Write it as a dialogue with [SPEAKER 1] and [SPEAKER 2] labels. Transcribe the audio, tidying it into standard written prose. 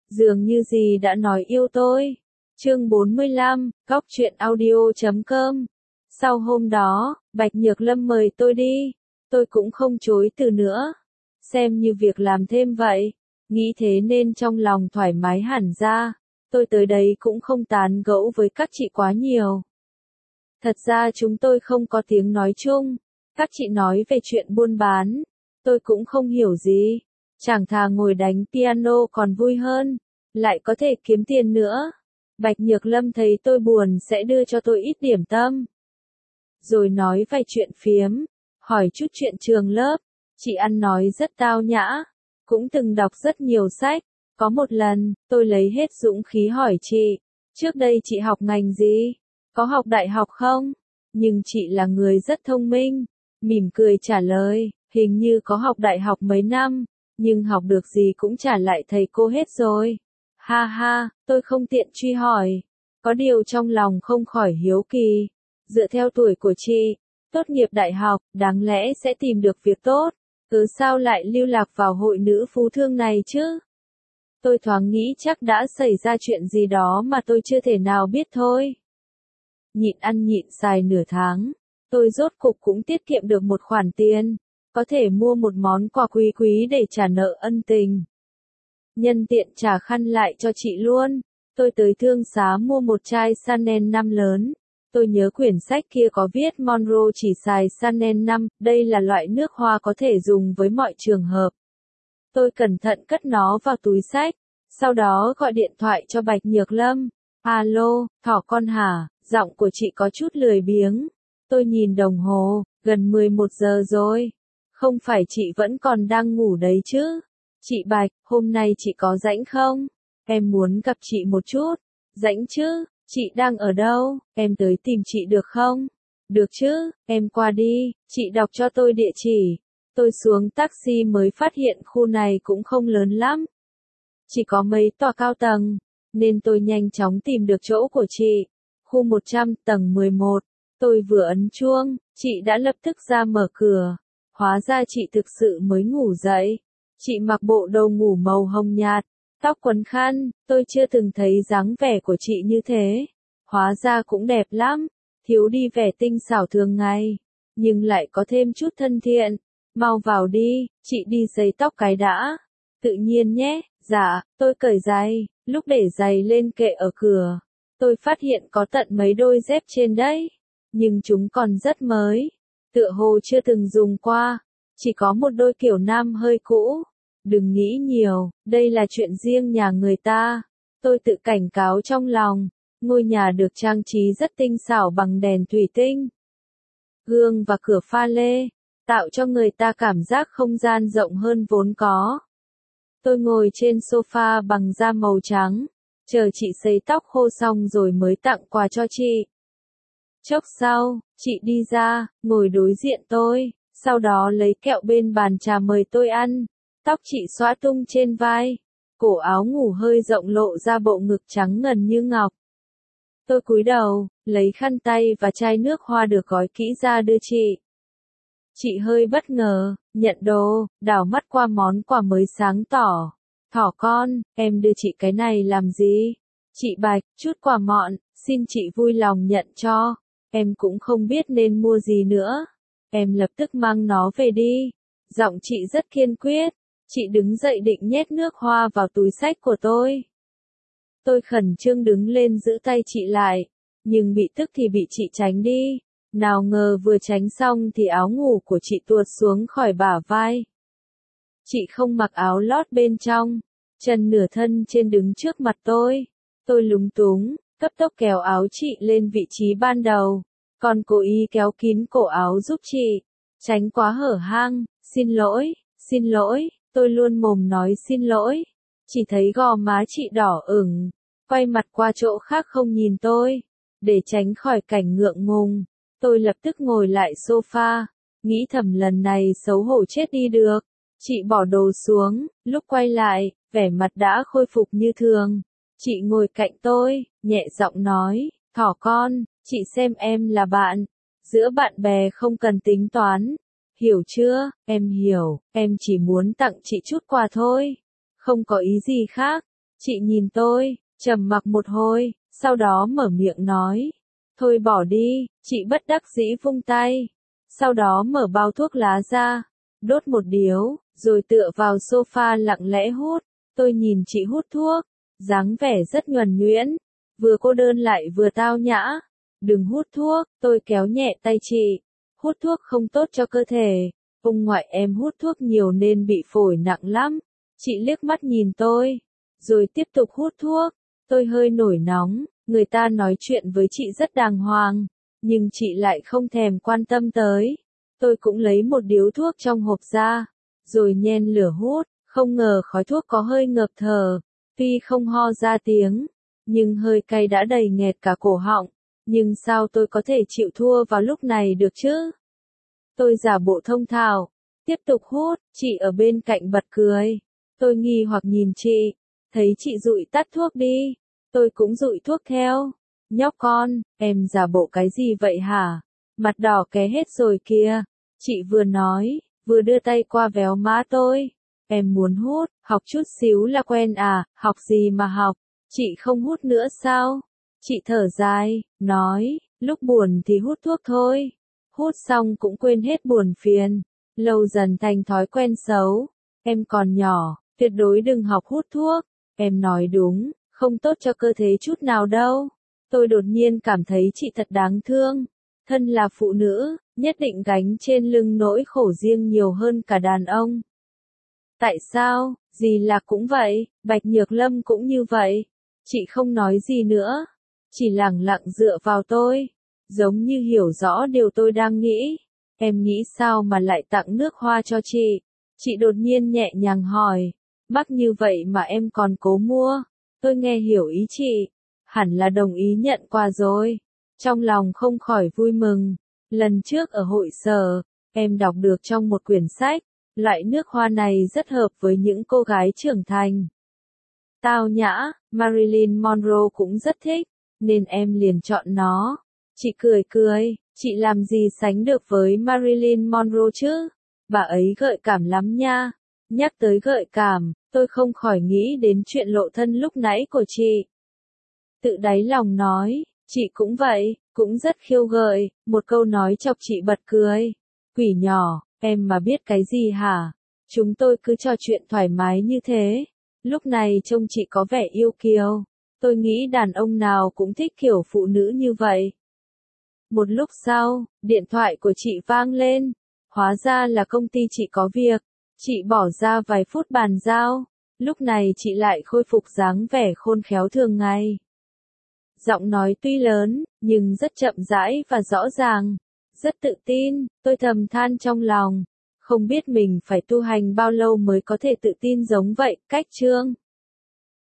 [SPEAKER 1] Dường như gì đã nói yêu tôi. Chương 45, Góc truyện audio.com. Sau hôm đó, Bạch Nhược Lâm mời tôi đi. Tôi cũng không chối từ nữa. Xem như việc làm thêm vậy. Nghĩ thế nên trong lòng thoải mái hẳn ra. Tôi tới đấy cũng không tán gẫu với các chị quá nhiều. Thật ra chúng tôi không có tiếng nói chung. Các chị nói về chuyện buôn bán. Tôi cũng không hiểu gì. Chẳng thà ngồi đánh piano còn vui hơn. Lại có thể kiếm tiền nữa. Bạch Nhược Lâm thấy tôi buồn sẽ đưa cho tôi ít điểm tâm. Rồi nói vài chuyện phiếm. Hỏi chút chuyện trường lớp. Chị ăn nói rất tao nhã. Cũng từng đọc rất nhiều sách. Có một lần, tôi lấy hết dũng khí hỏi chị. Trước đây chị học ngành gì? Có học đại học không? Nhưng chị là người rất thông minh. Mỉm cười trả lời, hình như có học đại học mấy năm. Nhưng học được gì cũng trả lại thầy cô hết rồi. Ha ha, tôi không tiện truy hỏi. Có điều trong lòng không khỏi hiếu kỳ. Dựa theo tuổi của chị, tốt nghiệp đại học, đáng lẽ sẽ tìm được việc tốt. Cứ sao lại lưu lạc vào hội nữ phú thương này chứ? Tôi thoáng nghĩ chắc đã xảy ra chuyện gì đó mà tôi chưa thể nào biết thôi. Nhịn ăn nhịn xài nửa tháng, tôi rốt cục cũng tiết kiệm được một khoản tiền, có thể mua một món quà quý quý để trả nợ ân tình. Nhân tiện trả khăn lại cho chị luôn, tôi tới thương xá mua một chai Chanel 5 lớn. Tôi nhớ quyển sách kia có viết Monroe chỉ xài Chanel 5, đây là loại nước hoa có thể dùng với mọi trường hợp. Tôi cẩn thận cất nó vào túi sách, sau đó gọi điện thoại cho Bạch Nhược Lâm. Alo, thỏ con hả? Giọng của chị có chút lười biếng. Tôi nhìn đồng hồ, gần 11 giờ rồi. Không phải chị vẫn còn đang ngủ đấy chứ? Chị Bạch, hôm nay chị có rảnh không? Em muốn gặp chị một chút. Rảnh chứ? Chị đang ở đâu? Em tới tìm chị được không? Được chứ, em qua đi, chị đọc cho tôi địa chỉ. Tôi xuống taxi mới phát hiện khu này cũng không lớn lắm. Chỉ có mấy tòa cao tầng, nên tôi nhanh chóng tìm được chỗ của chị. Khu 100, tầng 11. Tôi vừa ấn chuông, chị đã lập tức ra mở cửa. Hóa ra chị thực sự mới ngủ dậy. Chị mặc bộ đồ ngủ màu hồng nhạt, tóc quấn khăn, tôi chưa từng thấy dáng vẻ của chị như thế. Hóa ra cũng đẹp lắm, thiếu đi vẻ tinh xảo thường ngày, nhưng lại có thêm chút thân thiện. Mau vào đi, chị đi giày tóc cái đã. Tự nhiên nhé, dạ, tôi cởi giày, lúc để giày lên kệ ở cửa. Tôi phát hiện có tận mấy đôi dép trên đấy, nhưng chúng còn rất mới, tựa hồ chưa từng dùng qua, chỉ có một đôi kiểu nam hơi cũ. Đừng nghĩ nhiều, đây là chuyện riêng nhà người ta. Tôi tự cảnh cáo trong lòng, ngôi nhà được trang trí rất tinh xảo bằng đèn thủy tinh, gương và cửa pha lê, tạo cho người ta cảm giác không gian rộng hơn vốn có. Tôi ngồi trên sofa bằng da màu trắng, chờ chị sấy tóc khô xong rồi mới tặng quà cho chị. Chốc sau, chị đi ra, ngồi đối diện tôi, sau đó lấy kẹo bên bàn trà mời tôi ăn. Tóc chị xõa tung trên vai, cổ áo ngủ hơi rộng lộ ra bộ ngực trắng ngần như ngọc. Tôi cúi đầu, lấy khăn tay và chai nước hoa được gói kỹ ra đưa chị. Chị hơi bất ngờ, nhận đồ, đảo mắt qua món quà mới sáng tỏ. Thỏ con, em đưa chị cái này làm gì? Chị Bạch, chút quà mọn, xin chị vui lòng nhận cho. Em cũng không biết nên mua gì nữa. Em lập tức mang nó về đi. Giọng chị rất kiên quyết. Chị đứng dậy định nhét nước hoa vào túi xách của tôi. Tôi khẩn trương đứng lên giữ tay chị lại, nhưng bị tức thì bị chị tránh đi. Nào ngờ vừa tránh xong thì áo ngủ của chị tuột xuống khỏi bả vai. Chị không mặc áo lót bên trong, chân nửa thân trên đứng trước mặt tôi. Tôi lúng túng, cấp tốc kéo áo chị lên vị trí ban đầu, còn cố ý kéo kín cổ áo giúp chị, tránh quá hở hang. Xin lỗi, tôi luôn mồm nói xin lỗi. Chỉ thấy gò má chị đỏ ửng, quay mặt qua chỗ khác không nhìn tôi, để tránh khỏi cảnh ngượng ngùng. Tôi lập tức ngồi lại sofa, nghĩ thầm lần này xấu hổ chết đi được. Chị bỏ đồ xuống, lúc quay lại, vẻ mặt đã khôi phục như thường. Chị ngồi cạnh tôi, nhẹ giọng nói, thỏ con, chị xem em là bạn. Giữa bạn bè không cần tính toán. Hiểu chưa? Em hiểu, em chỉ muốn tặng chị chút quà thôi. Không có ý gì khác. Chị nhìn tôi, trầm mặc một hồi, sau đó mở miệng nói. Thôi bỏ đi, chị bất đắc dĩ vung tay. Sau đó mở bao thuốc lá ra, đốt một điếu, rồi tựa vào sofa lặng lẽ hút. Tôi nhìn chị hút thuốc, dáng vẻ rất nhuần nhuyễn, vừa cô đơn lại vừa tao nhã. Đừng hút thuốc, tôi kéo nhẹ tay chị. Hút thuốc không tốt cho cơ thể. Ông ngoại em hút thuốc nhiều nên bị phổi nặng lắm. Chị liếc mắt nhìn tôi, rồi tiếp tục hút thuốc. Tôi hơi nổi nóng, người ta nói chuyện với chị rất đàng hoàng, nhưng chị lại không thèm quan tâm tới. Tôi cũng lấy một điếu thuốc trong hộp ra, rồi nhen lửa hút, không ngờ khói thuốc có hơi ngợp thở, tuy không ho ra tiếng, nhưng hơi cay đã đầy nghẹt cả cổ họng. Nhưng sao tôi có thể chịu thua vào lúc này được chứ? Tôi giả bộ thông thạo, tiếp tục hút, chị ở bên cạnh bật cười. Tôi nghi hoặc nhìn chị, thấy chị dụi tắt thuốc đi, tôi cũng dụi thuốc theo. Nhóc con, em giả bộ cái gì vậy hả? Mặt đỏ ké hết rồi kìa. Chị vừa nói, vừa đưa tay qua véo má tôi. Em muốn hút, học chút xíu là quen à, học gì mà học, chị không hút nữa sao? Chị thở dài, nói, lúc buồn thì hút thuốc thôi. Hút xong cũng quên hết buồn phiền, lâu dần thành thói quen xấu. Em còn nhỏ, tuyệt đối đừng học hút thuốc. Em nói đúng, không tốt cho cơ thể chút nào đâu. Tôi đột nhiên cảm thấy chị thật đáng thương. Thân là phụ nữ, nhất định gánh trên lưng nỗi khổ riêng nhiều hơn cả đàn ông. Tại sao? Dì Lạc cũng vậy, Bạch Nhược Lâm cũng như vậy. Chị không nói gì nữa, chỉ lẳng lặng dựa vào tôi, giống như hiểu rõ điều tôi đang nghĩ. Em nghĩ sao mà lại tặng nước hoa cho chị? Chị đột nhiên nhẹ nhàng hỏi. Mắc như vậy mà em còn cố mua. Tôi nghe hiểu ý chị, hẳn là đồng ý nhận quà rồi. Trong lòng không khỏi vui mừng. Lần trước ở hội sở, em đọc được trong một quyển sách, loại nước hoa này rất hợp với những cô gái trưởng thành. Tao nhã, Marilyn Monroe cũng rất thích, nên em liền chọn nó. Chị cười cười, chị làm gì sánh được với Marilyn Monroe chứ? Bà ấy gợi cảm lắm nha. Nhắc tới gợi cảm, tôi không khỏi nghĩ đến chuyện lộ thân lúc nãy của chị. Tự đáy lòng nói, chị cũng vậy, cũng rất khiêu gợi, một câu nói chọc chị bật cười. Quỷ nhỏ, em mà biết cái gì hả? Chúng tôi cứ trò chuyện thoải mái như thế. Lúc này trông chị có vẻ yêu kiều. Tôi nghĩ đàn ông nào cũng thích kiểu phụ nữ như vậy. Một lúc sau, điện thoại của chị vang lên. Hóa ra là công ty chị có việc. Chị bỏ ra vài phút bàn giao. Lúc này chị lại khôi phục dáng vẻ khôn khéo thường ngày. Giọng nói tuy lớn, nhưng rất chậm rãi và rõ ràng. Rất tự tin, tôi thầm than trong lòng. Không biết mình phải tu hành bao lâu mới có thể tự tin giống vậy. Cách chương